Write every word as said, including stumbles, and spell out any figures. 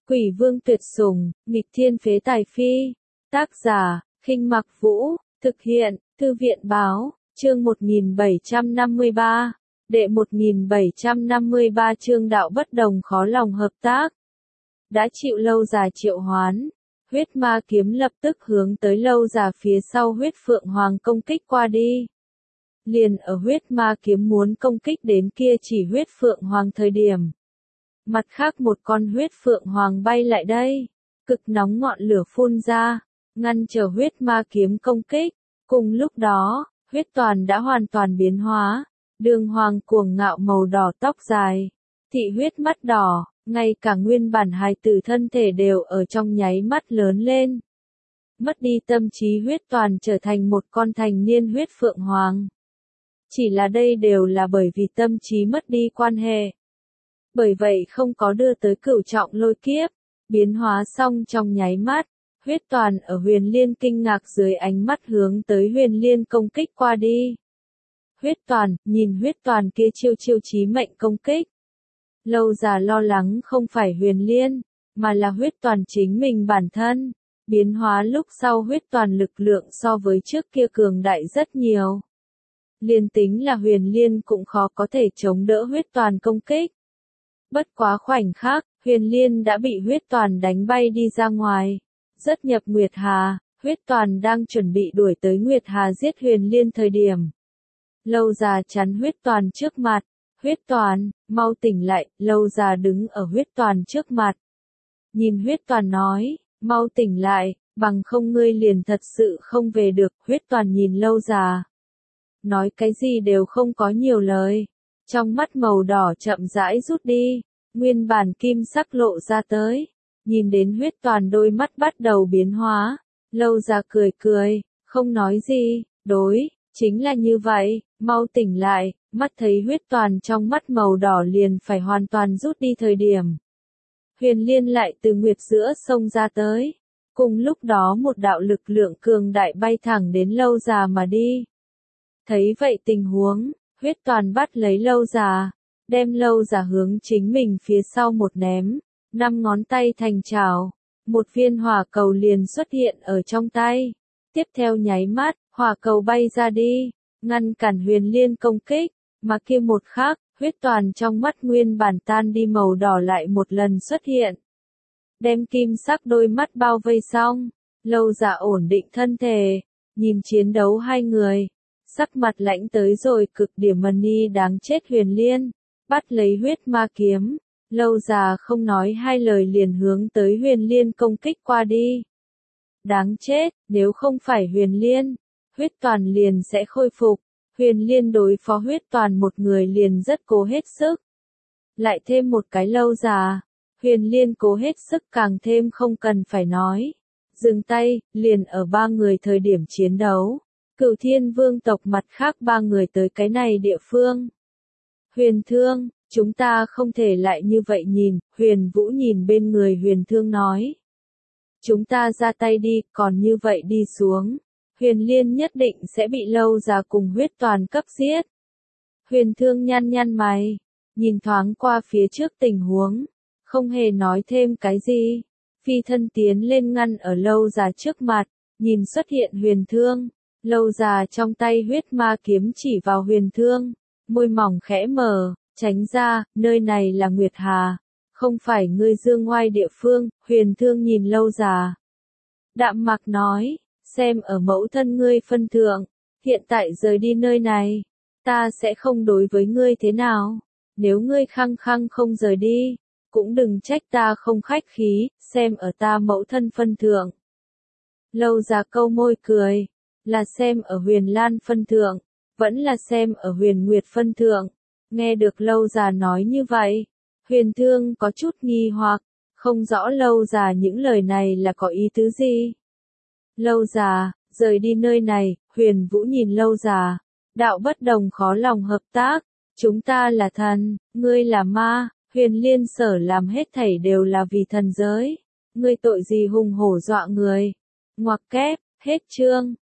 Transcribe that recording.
Quỷ vương tuyệt sủng, nghịch thiên phế tài phi. Tác giả, Khinh Mặc Vũ, thực hiện, Thư viện báo, chương một nghìn bảy trăm năm mươi ba. Đệ một nghìn bảy trăm năm mươi ba chương đạo bất đồng khó lòng hợp tác. Đã chịu Lâu Già triệu hoán, huyết ma kiếm lập tức hướng tới Lâu Già phía sau huyết phượng hoàng công kích qua đi. Liền ở huyết ma kiếm muốn công kích đến kia chỉ huyết phượng hoàng thời điểm. Mặt khác một con huyết phượng hoàng bay lại đây, cực nóng ngọn lửa phun ra, ngăn trở huyết ma kiếm công kích. Cùng lúc đó, huyết toàn đã hoàn toàn biến hóa, đường hoàng cuồng ngạo màu đỏ tóc dài, thị huyết mắt đỏ, ngay cả nguyên bản hài tử thân thể đều ở trong nháy mắt lớn lên. Mất đi tâm trí huyết toàn trở thành một con thành niên huyết phượng hoàng. Chỉ là đây đều là bởi vì tâm trí mất đi quan hệ. Bởi vậy không có đưa tới cửu trọng lôi kiếp, biến hóa xong trong nháy mắt, huyết toàn ở huyền liên kinh ngạc dưới ánh mắt hướng tới huyền liên công kích qua đi. Huyết toàn, nhìn huyết toàn kia chiêu chiêu chí mệnh công kích. Lâu Già lo lắng không phải huyền liên, mà là huyết toàn chính mình bản thân. Biến hóa lúc sau huyết toàn lực lượng so với trước kia cường đại rất nhiều. Liên tính là huyền liên cũng khó có thể chống đỡ huyết toàn công kích. Bất quá khoảnh khắc, huyền liên đã bị huyết toàn đánh bay đi ra ngoài. Rất nhập Nguyệt Hà, huyết toàn đang chuẩn bị đuổi tới Nguyệt Hà giết huyền liên thời điểm. Lâu Già chắn huyết toàn trước mặt. Huyết toàn, mau tỉnh lại, Lâu Già đứng ở huyết toàn trước mặt. Nhìn huyết toàn nói, mau tỉnh lại, bằng không ngươi liền thật sự không về được. Huyết toàn nhìn Lâu Già. Nói cái gì đều không có nhiều lời. Trong mắt màu đỏ chậm rãi rút đi, nguyên bản kim sắc lộ ra tới. Nhìn đến huyết toàn đôi mắt bắt đầu biến hóa. Lâu Già cười cười, không nói gì, đối, chính là như vậy, mau tỉnh lại. Mắt thấy huyết toàn trong mắt màu đỏ liền phải hoàn toàn rút đi thời điểm. Huyền liên lại từ nguyệt giữa sông ra tới. Cùng lúc đó một đạo lực lượng cường đại bay thẳng đến Lâu Già mà đi. Thấy vậy tình huống, huyết toàn bắt lấy Lâu Già, đem Lâu Già hướng chính mình phía sau một ném, năm ngón tay thành chảo, một viên hỏa cầu liền xuất hiện ở trong tay. Tiếp theo nháy mắt, hỏa cầu bay ra đi, ngăn cản huyền liên công kích. Mà kia một khắc, huyết toàn trong mắt nguyên bản tan đi màu đỏ lại một lần xuất hiện. Đem kim sắc đôi mắt bao vây xong, Lâu Già ổn định thân thể, nhìn chiến đấu hai người, sắc mặt lãnh tới rồi cực điểm mần ni đáng chết huyền liên, bắt lấy huyết ma kiếm, Lâu Già không nói hai lời liền hướng tới huyền liên công kích qua đi. Đáng chết, nếu không phải huyền liên, huyết toàn liền sẽ khôi phục. Huyền liên đối phó huyết toàn một người liền rất cố hết sức. Lại thêm một cái Lâu Già, huyền liên cố hết sức càng thêm không cần phải nói. Dừng tay, liền ở ba người thời điểm chiến đấu. Cửu Thiên Vương tộc mặt khác ba người tới cái này địa phương. Huyền Thương, chúng ta không thể lại như vậy nhìn, Huyền Vũ nhìn bên người Huyền Thương nói. Chúng ta ra tay đi, còn như vậy đi xuống. Huyền liên nhất định sẽ bị Lâu Già cùng huyết toàn cấp giết. Huyền Thương nhăn nhăn mày, nhìn thoáng qua phía trước tình huống, không hề nói thêm cái gì. Phi thân tiến lên ngăn ở Lâu Già trước mặt, nhìn xuất hiện Huyền Thương. Lâu Già trong tay huyết ma kiếm chỉ vào Huyền Thương, môi mỏng khẽ mở, tránh ra, nơi này là Nguyệt Hà, không phải ngươi dương ngoai địa phương. Huyền Thương nhìn Lâu Già, đạm mạc nói. Xem ở mẫu thân ngươi phân thượng, hiện tại rời đi nơi này, ta sẽ không đối với ngươi thế nào. Nếu ngươi khăng khăng không rời đi, cũng đừng trách ta không khách khí, xem ở ta mẫu thân phân thượng. Lâu Già câu môi cười, là xem ở Huyền Lan phân thượng, vẫn là xem ở Huyền Nguyệt phân thượng. Nghe được Lâu Già nói như vậy, Huyền Thương có chút nghi hoặc, không rõ Lâu Già những lời này là có ý tứ gì. Lâu Già, rời đi nơi này. Huyền Vũ nhìn Lâu Già, đạo bất đồng khó lòng hợp tác, chúng ta là thần, ngươi là ma, huyền liên sở làm hết thảy đều là vì thần giới, ngươi tội gì hùng hổ dọa người. Ngoặc kép, hết chương.